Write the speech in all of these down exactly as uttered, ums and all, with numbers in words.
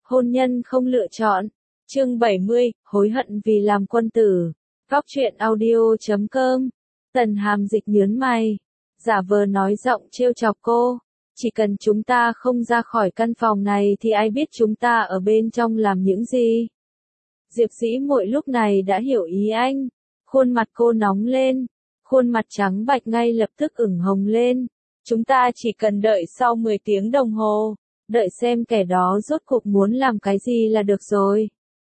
hôn nhân không lựa chọn. Chương bảy mươi, hối hận vì làm quân tử. Góc truyện audio chấm com. Tần Hàm Dịch nhớn mày, giả vờ nói giọng trêu chọc cô. Chỉ cần chúng ta không ra khỏi căn phòng này thì ai biết chúng ta ở bên trong làm những gì. Diệp Dĩ Muội lúc này đã hiểu ý anh. Khuôn mặt cô nóng lên. Khuôn mặt trắng bạch ngay lập tức ửng hồng lên. Chúng ta chỉ cần đợi sau mười tiếng đồng hồ. Đợi xem kẻ đó rốt cuộc muốn làm cái gì là được rồi.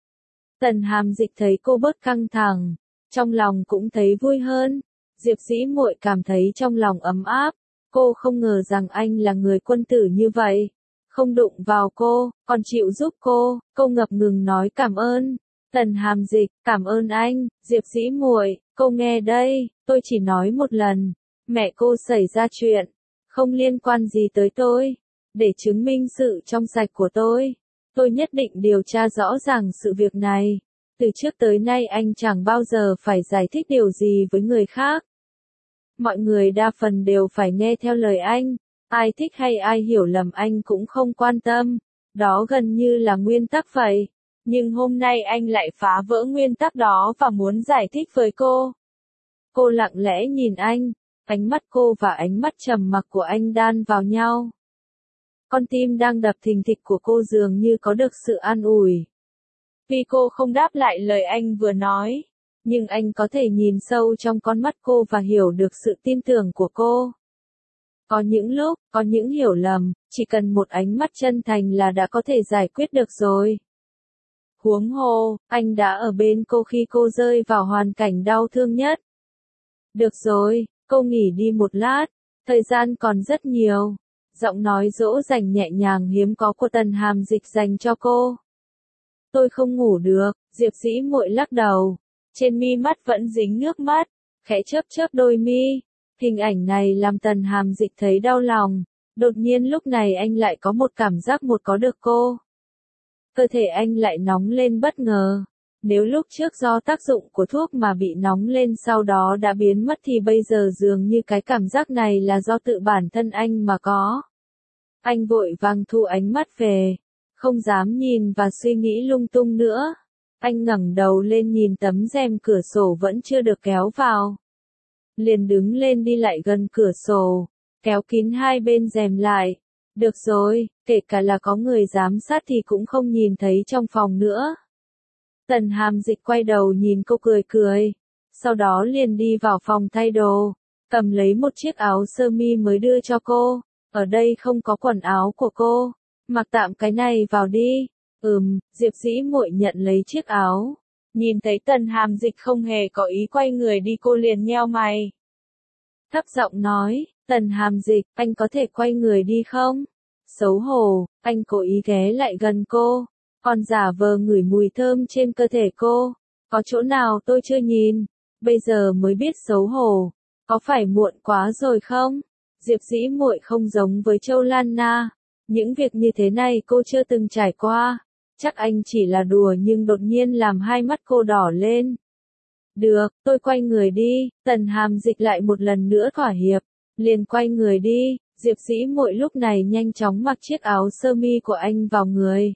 Tần Hàm Dịch thấy cô bớt căng thẳng. Trong lòng cũng thấy vui hơn. Diệp Dĩ Muội cảm thấy trong lòng ấm áp. Cô không ngờ rằng anh là người quân tử như vậy. Không đụng vào cô, còn chịu giúp cô. Cô ngập ngừng nói cảm ơn. Tần Hàm Dịch, cảm ơn anh. Diệp Dĩ Muội, cô nghe đây, tôi chỉ nói một lần. Mẹ cô xảy ra chuyện. Không liên quan gì tới tôi. Để chứng minh sự trong sạch của tôi. Tôi nhất định điều tra rõ ràng sự việc này. Từ trước tới nay anh chẳng bao giờ phải giải thích điều gì với người khác. Mọi người đa phần đều phải nghe theo lời anh. Ai thích hay ai hiểu lầm anh cũng không quan tâm. Đó gần như là nguyên tắc vậy. Nhưng hôm nay anh lại phá vỡ nguyên tắc đó và muốn giải thích với cô. Cô lặng lẽ nhìn anh. Ánh mắt cô và ánh mắt trầm mặc của anh đan vào nhau. Con tim đang đập thình thịch của cô dường như có được sự an ủi. Vì cô không đáp lại lời anh vừa nói. Nhưng anh có thể nhìn sâu trong con mắt cô và hiểu được sự tin tưởng của cô. Có những lúc, có những hiểu lầm, chỉ cần một ánh mắt chân thành là đã có thể giải quyết được rồi. Huống hồ, anh đã ở bên cô khi cô rơi vào hoàn cảnh đau thương nhất. Được rồi, cô nghỉ đi một lát, thời gian còn rất nhiều. Giọng nói dỗ dành nhẹ nhàng hiếm có của Tần Hàm Dịch dành cho cô. Tôi không ngủ được, Diệp Dĩ Muội lắc đầu. Trên mi mắt vẫn dính nước mắt, khẽ chớp chớp đôi mi. Hình ảnh này làm Tần Hàm Dịch thấy đau lòng. Đột nhiên lúc này anh lại có một cảm giác một có được cô. Cơ thể anh lại nóng lên bất ngờ. Nếu lúc trước do tác dụng của thuốc mà bị nóng lên sau đó đã biến mất thì bây giờ dường như cái cảm giác này là do tự bản thân anh mà có. Anh vội vàng thu ánh mắt về. Không dám nhìn và suy nghĩ lung tung nữa. Anh ngẩng đầu lên nhìn tấm rèm cửa sổ vẫn chưa được kéo vào. Liền đứng lên đi lại gần cửa sổ, kéo kín hai bên rèm lại. Được rồi, kể cả là có người giám sát thì cũng không nhìn thấy trong phòng nữa. Tần Hàm Dịch quay đầu nhìn cô cười cười. Sau đó liền đi vào phòng thay đồ. Cầm lấy một chiếc áo sơ mi mới đưa cho cô. Ở đây không có quần áo của cô. Mặc tạm cái này vào đi. Ừm, Diệp Dĩ Muội nhận lấy chiếc áo. Nhìn thấy Tần Hàm Dịch không hề có ý quay người đi cô liền nheo mày. Thấp giọng nói, Tần Hàm Dịch, anh có thể quay người đi không? Xấu hổ, anh cố ý ghé lại gần cô. Còn giả vờ ngửi mùi thơm trên cơ thể cô. Có chỗ nào tôi chưa nhìn? Bây giờ mới biết xấu hổ. Có phải muộn quá rồi không? Diệp Dĩ Muội không giống với Châu Lan Na. Những việc như thế này cô chưa từng trải qua. Chắc anh chỉ là đùa nhưng đột nhiên làm hai mắt cô đỏ lên. Được, tôi quay người đi. Tần Hàm Dịch lại một lần nữa thỏa hiệp. Liền quay người đi. Diệp Dĩ Muội lúc này nhanh chóng mặc chiếc áo sơ mi của anh vào người.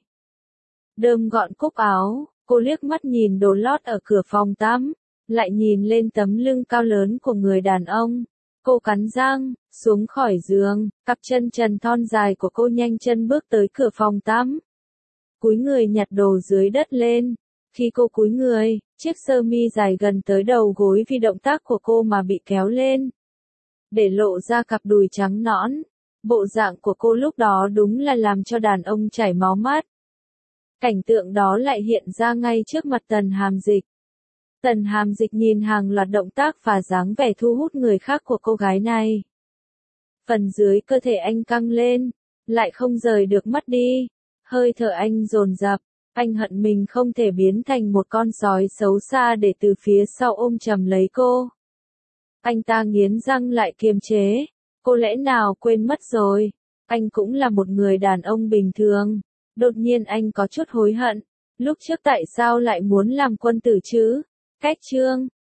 Đơm gọn cúc áo, cô liếc mắt nhìn đồ lót ở cửa phòng tắm. Lại nhìn lên tấm lưng cao lớn của người đàn ông. Cô cắn răng, xuống khỏi giường, cặp chân trần thon dài của cô nhanh chân bước tới cửa phòng tắm. Cúi người nhặt đồ dưới đất lên. Khi cô cúi người, chiếc sơ mi dài gần tới đầu gối vì động tác của cô mà bị kéo lên. Để lộ ra cặp đùi trắng nõn. Bộ dạng của cô lúc đó đúng là làm cho đàn ông chảy máu mắt. Cảnh tượng đó lại hiện ra ngay trước mặt Tần Hàm Dịch. Tần Hàm Dịch nhìn hàng loạt động tác và dáng vẻ thu hút người khác của cô gái này. Phần dưới cơ thể anh căng lên, lại không rời được mắt đi. Hơi thở anh dồn dập, anh hận mình không thể biến thành một con sói xấu xa để từ phía sau ôm chầm lấy cô. Anh ta nghiến răng lại kiềm chế. Cô lẽ nào quên mất rồi, anh cũng là một người đàn ông bình thường. Đột nhiên anh có chút hối hận. Lúc trước tại sao lại muốn làm quân tử chứ? Cách chương